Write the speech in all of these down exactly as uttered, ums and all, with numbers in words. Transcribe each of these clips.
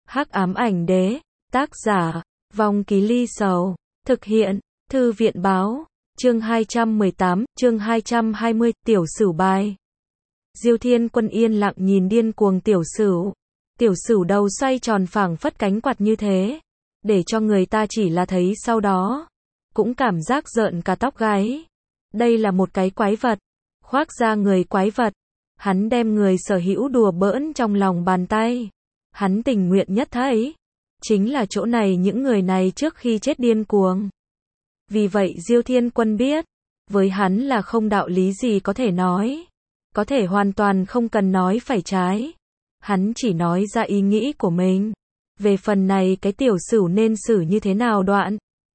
Hắc ám ảnh đế, tác giả, Vong Ký Ly Sầu, thực hiện, Thư viện báo, chương hai trăm mười tám, chương hai trăm hai mươi, Tiểu Sửu bài. Diêu Thiên Quân yên lặng nhìn điên cuồng Tiểu Sửu. Tiểu Sửu đầu xoay tròn phảng phất cánh quạt như thế, để cho người ta chỉ là thấy sau đó, cũng cảm giác rợn cả tóc gáy. Đây là một cái quái vật, khoác ra người quái vật. Hắn đem người sở hữu đùa bỡn trong lòng bàn tay. Hắn tình nguyện nhất thấy, chính là chỗ này những người này trước khi chết điên cuồng. Vì vậy Diêu Thiên Quân biết, với hắn là không đạo lý gì có thể nói. Có thể hoàn toàn không cần nói phải trái. Hắn chỉ nói ra ý nghĩ của mình. Về phần này cái Tiểu Sửu nên xử như thế nào đoạn.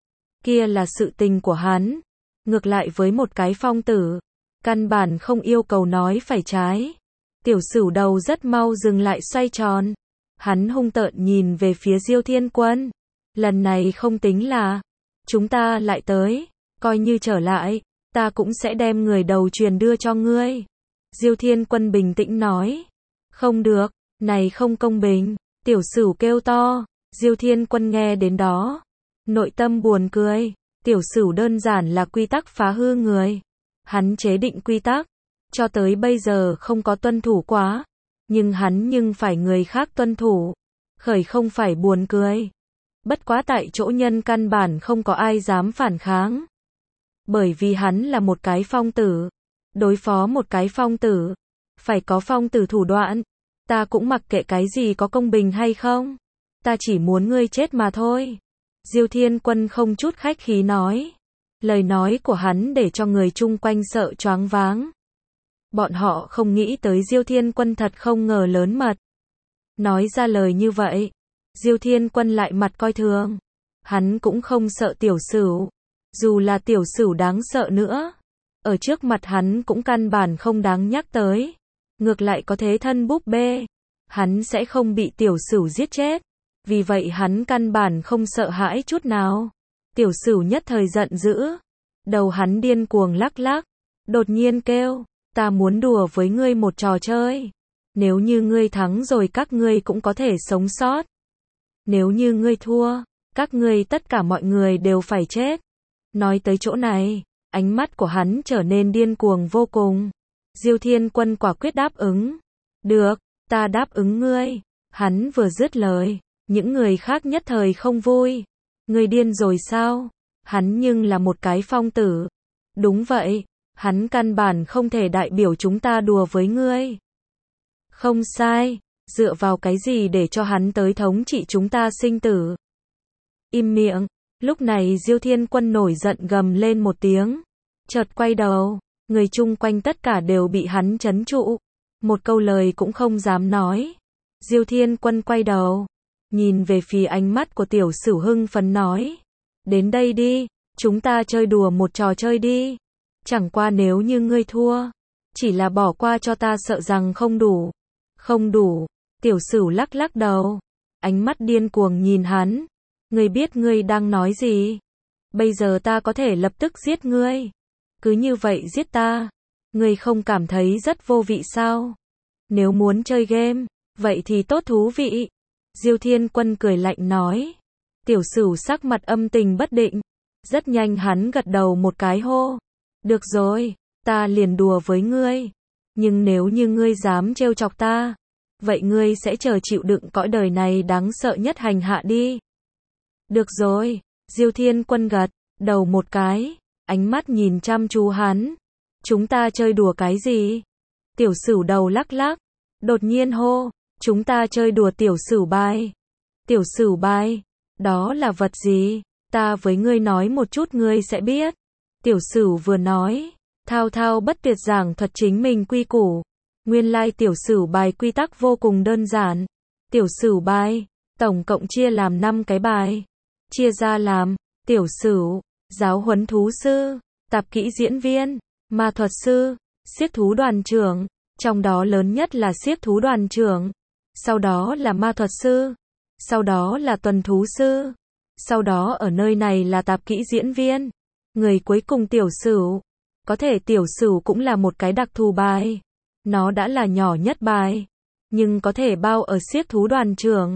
Kia là sự tình của hắn. Ngược lại với một cái phong tử, căn bản không yêu cầu nói phải trái. Tiểu Sửu đầu rất mau dừng lại xoay tròn. Hắn hung tợn nhìn về phía Diêu Thiên Quân. Lần này không tính là chúng ta lại tới, coi như trở lại, ta cũng sẽ đem người đầu truyền đưa cho ngươi. Diêu Thiên Quân bình tĩnh nói. Không được, này không công bình. Tiểu Sửu kêu to. Diêu Thiên Quân nghe đến đó, nội tâm buồn cười. Tiểu Sửu đơn giản là quy tắc phá hư người. Hắn chế định quy tắc, cho tới bây giờ không có tuân thủ quá. Nhưng hắn nhưng phải người khác tuân thủ. Khởi không phải buồn cười. Bất quá tại chỗ nhân căn bản không có ai dám phản kháng. Bởi vì hắn là một cái phong tử. Đối phó một cái phong tử, phải có phong tử thủ đoạn. Ta cũng mặc kệ cái gì có công bình hay không. Ta chỉ muốn ngươi chết mà thôi. Diêu Thiên Quân không chút khách khí nói. Lời nói của hắn để cho người chung quanh sợ choáng váng. Bọn họ không nghĩ tới Diêu Thiên Quân thật không ngờ lớn mật. Nói ra lời như vậy, Diêu Thiên Quân lại mặt coi thường. Hắn cũng không sợ Tiểu Sửu. Dù là Tiểu Sửu đáng sợ nữa, ở trước mặt hắn cũng căn bản không đáng nhắc tới. Ngược lại có thế thân búp bê, hắn sẽ không bị Tiểu Sửu giết chết. Vì vậy hắn căn bản không sợ hãi chút nào. Tiểu Sửu nhất thời giận dữ. Đầu hắn điên cuồng lắc lắc. Đột nhiên kêu, ta muốn đùa với ngươi một trò chơi. Nếu như ngươi thắng rồi các ngươi cũng có thể sống sót. Nếu như ngươi thua, các ngươi tất cả mọi người đều phải chết. Nói tới chỗ này, ánh mắt của hắn trở nên điên cuồng vô cùng. Diêu Thiên Quân quả quyết đáp ứng. Được, ta đáp ứng ngươi. Hắn vừa dứt lời, những người khác nhất thời không vui. Ngươi điên rồi sao? Hắn nhưng là một cái phong tử. Đúng vậy, hắn căn bản không thể đại biểu chúng ta đùa với ngươi. Không sai, dựa vào cái gì để cho hắn tới thống trị chúng ta sinh tử? Im miệng. Lúc này Diêu Thiên Quân nổi giận gầm lên một tiếng. Chợt quay đầu, người chung quanh tất cả đều bị hắn trấn trụ. Một câu lời cũng không dám nói. Diêu Thiên Quân quay đầu, nhìn về phía ánh mắt của Tiểu Sửu hưng phấn nói. Đến đây đi, chúng ta chơi đùa một trò chơi đi. Chẳng qua nếu như ngươi thua, chỉ là bỏ qua cho ta sợ rằng không đủ. Không đủ. Tiểu Sửu lắc lắc đầu, ánh mắt điên cuồng nhìn hắn. Ngươi biết ngươi đang nói gì? Bây giờ ta có thể lập tức giết ngươi. Cứ như vậy giết ta. Ngươi không cảm thấy rất vô vị sao? Nếu muốn chơi game, vậy thì tốt thú vị. Diêu Thiên Quân cười lạnh nói. Tiểu Sửu sắc mặt âm tình bất định. Rất nhanh hắn gật đầu một cái hô. Được rồi, ta liền đùa với ngươi. Nhưng nếu như ngươi dám trêu chọc ta, vậy ngươi sẽ chờ chịu đựng cõi đời này đáng sợ nhất hành hạ đi. Được rồi, Diêu Thiên Quân gật đầu một cái, ánh mắt nhìn chăm chú hắn. Chúng ta chơi đùa cái gì? Tiểu Sửu đầu lắc lắc, đột nhiên hô, chúng ta chơi đùa Tiểu Sửu bài. Tiểu Sửu bài, đó là vật gì? Ta với ngươi nói một chút ngươi sẽ biết. Tiểu Sửu vừa nói, thao thao bất tuyệt giảng thuật chính mình quy củ. Nguyên lai Tiểu Sửu bài quy tắc vô cùng đơn giản. Tiểu Sửu bài, tổng cộng chia làm năm cái bài. Chia ra làm, Tiểu Sửu, giáo huấn thú sư, tạp kỹ diễn viên, ma thuật sư, xiếc thú đoàn trưởng. Trong đó lớn nhất là xiếc thú đoàn trưởng. Sau đó là ma thuật sư. Sau đó là tuần thú sư. Sau đó ở nơi này là tạp kỹ diễn viên. Người cuối cùng Tiểu Sửu. Có thể Tiểu Sửu cũng là một cái đặc thù bài. Nó đã là nhỏ nhất bài. Nhưng có thể bao ở xiếc thú đoàn trưởng.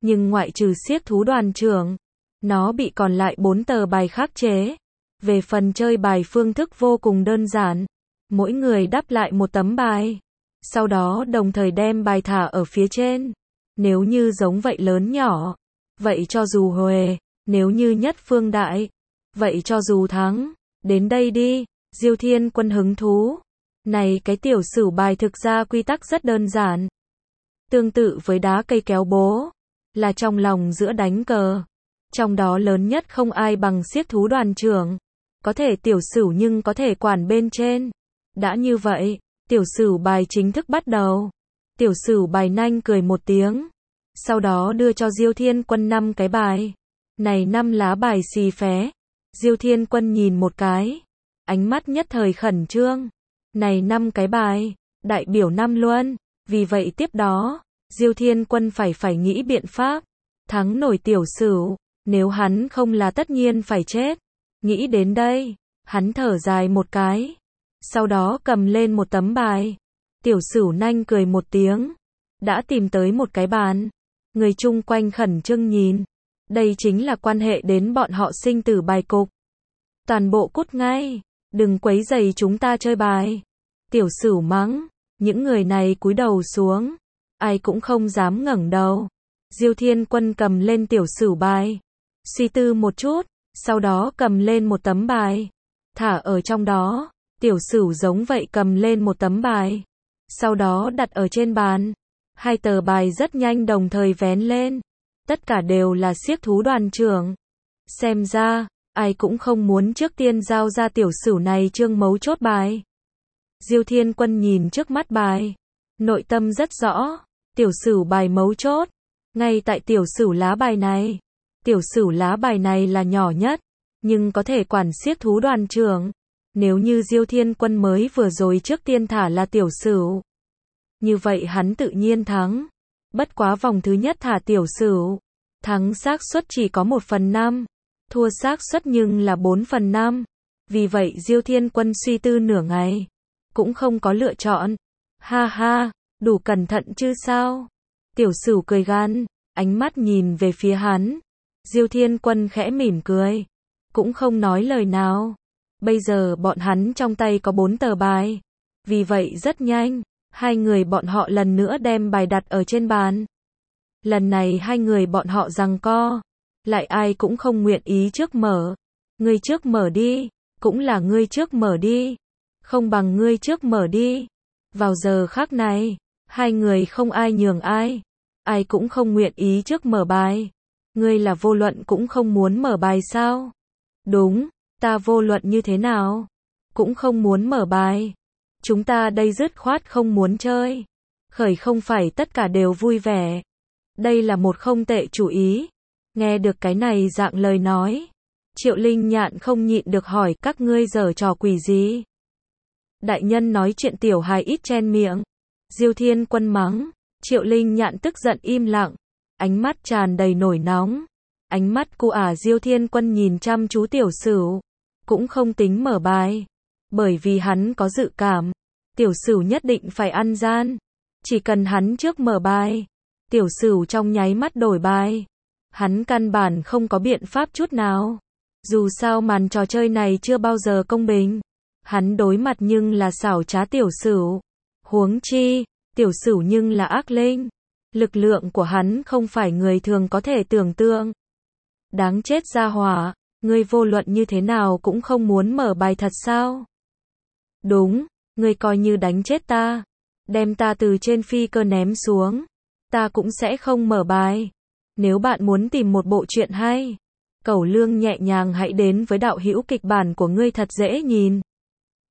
nhưng ngoại trừ siếc thú đoàn trưởng, nó bị còn lại bốn tờ bài khắc chế. Về phần chơi bài phương thức vô cùng đơn giản, mỗi người đắp lại một tấm bài, sau đó đồng thời đem bài thả ở phía trên. Nếu như giống vậy lớn nhỏ, vậy cho dù huề, nếu như nhất phương đại, vậy cho dù thắng. Đến đây đi, Diêu Thiên Quân hứng thú. Này cái tiểu sửu bài thực ra quy tắc rất đơn giản. Tương tự với đá cây kéo bố, là trong lòng giữa đánh cờ. Trong đó lớn nhất không ai bằng siếc thú đoàn trưởng. Có thể tiểu sửu nhưng có thể quản bên trên. Đã như vậy, tiểu sửu bài chính thức bắt đầu. Tiểu sửu bài nanh cười một tiếng. Sau đó đưa cho Diêu Thiên Quân năm cái bài. Này năm lá bài xì phé. Diêu Thiên Quân nhìn một cái. Ánh mắt nhất thời khẩn trương. Này năm cái bài, đại biểu năm luân. Vì vậy tiếp đó, Diêu Thiên Quân phải phải nghĩ biện pháp. Thắng nổi tiểu sửu. Nếu hắn không là tất nhiên phải chết. Nghĩ đến đây, hắn thở dài một cái. Sau đó cầm lên một tấm bài. Tiểu sửu nanh cười một tiếng. Đã tìm tới một cái bàn. Người chung quanh khẩn trương nhìn. Đây chính là quan hệ đến bọn họ sinh tử bài cục. Toàn bộ cút ngay. Đừng quấy rầy chúng ta chơi bài. Tiểu sửu mắng. Những người này cúi đầu xuống. Ai cũng không dám ngẩng đầu. Diêu Thiên Quân cầm lên tiểu sửu bài. Suy tư một chút. Sau đó cầm lên một tấm bài. Thả ở trong đó. Tiểu sửu giống vậy cầm lên một tấm bài. Sau đó đặt ở trên bàn. Hai tờ bài rất nhanh đồng thời vén lên. Tất cả đều là siếc thú đoàn trưởng. Xem ra, ai cũng không muốn trước tiên giao ra tiểu sửu này chương mấu chốt bài. Diêu Thiên Quân nhìn trước mắt bài. Nội tâm rất rõ. Tiểu sửu bài mấu chốt. Ngay tại tiểu sửu lá bài này. Tiểu sửu lá bài này là nhỏ nhất. Nhưng có thể quản siếc thú đoàn trưởng. Nếu như Diêu Thiên Quân mới vừa rồi trước tiên thả là tiểu sửu. Như vậy hắn tự nhiên thắng. Bất quá vòng thứ nhất thả tiểu sửu. Thắng xác suất chỉ có một phần năm. Thua xác suất nhưng là bốn phần năm. Vì vậy Diêu Thiên Quân suy tư nửa ngày. Cũng không có lựa chọn. Ha ha, đủ cẩn thận chứ sao? Tiểu sửu cười gan. Ánh mắt nhìn về phía hắn. Diêu Thiên Quân khẽ mỉm cười. Cũng không nói lời nào. Bây giờ bọn hắn trong tay có bốn tờ bài. Vì vậy rất nhanh. Hai người bọn họ lần nữa đem bài đặt ở trên bàn. Lần này hai người bọn họ giằng co. Lại ai cũng không nguyện ý trước mở. Ngươi trước mở đi. Cũng là ngươi trước mở đi. Không bằng ngươi trước mở đi. Vào giờ khắc này. Hai người không ai nhường ai. Ai cũng không nguyện ý trước mở bài. Ngươi là vô luận cũng không muốn mở bài sao? Đúng, ta vô luận như thế nào? Cũng không muốn mở bài. Chúng ta đây dứt khoát không muốn chơi. Khởi không phải tất cả đều vui vẻ. Đây là một không tệ chủ ý. Nghe được cái này dạng lời nói. Triệu Linh Nhạn không nhịn được hỏi các ngươi giở trò quỷ gì. Đại nhân nói chuyện tiểu hài ít chen miệng. Diêu Thiên Quân mắng. Triệu Linh Nhạn tức giận im lặng. Ánh mắt tràn đầy nổi nóng. Ánh mắt cu ả Diêu Thiên Quân nhìn chăm chú tiểu sửu. Cũng không tính mở bài. Bởi vì hắn có dự cảm. Tiểu sửu nhất định phải ăn gian. Chỉ cần hắn trước mở bài. Tiểu sửu trong nháy mắt đổi bài. Hắn căn bản không có biện pháp chút nào. Dù sao màn trò chơi này chưa bao giờ công bình. Hắn đối mặt nhưng là xảo trá tiểu sửu. Huống chi, tiểu sửu nhưng là ác linh. Lực lượng của hắn không phải người thường có thể tưởng tượng. Đáng chết gia hỏa, ngươi vô luận như thế nào cũng không muốn mở bài thật sao? Đúng, ngươi coi như đánh chết ta, đem ta từ trên phi cơ ném xuống, ta cũng sẽ không mở bài. Nếu bạn muốn tìm một bộ truyện hay, Cẩu Lương nhẹ nhàng hãy đến với đạo hữu kịch bản của ngươi thật dễ nhìn.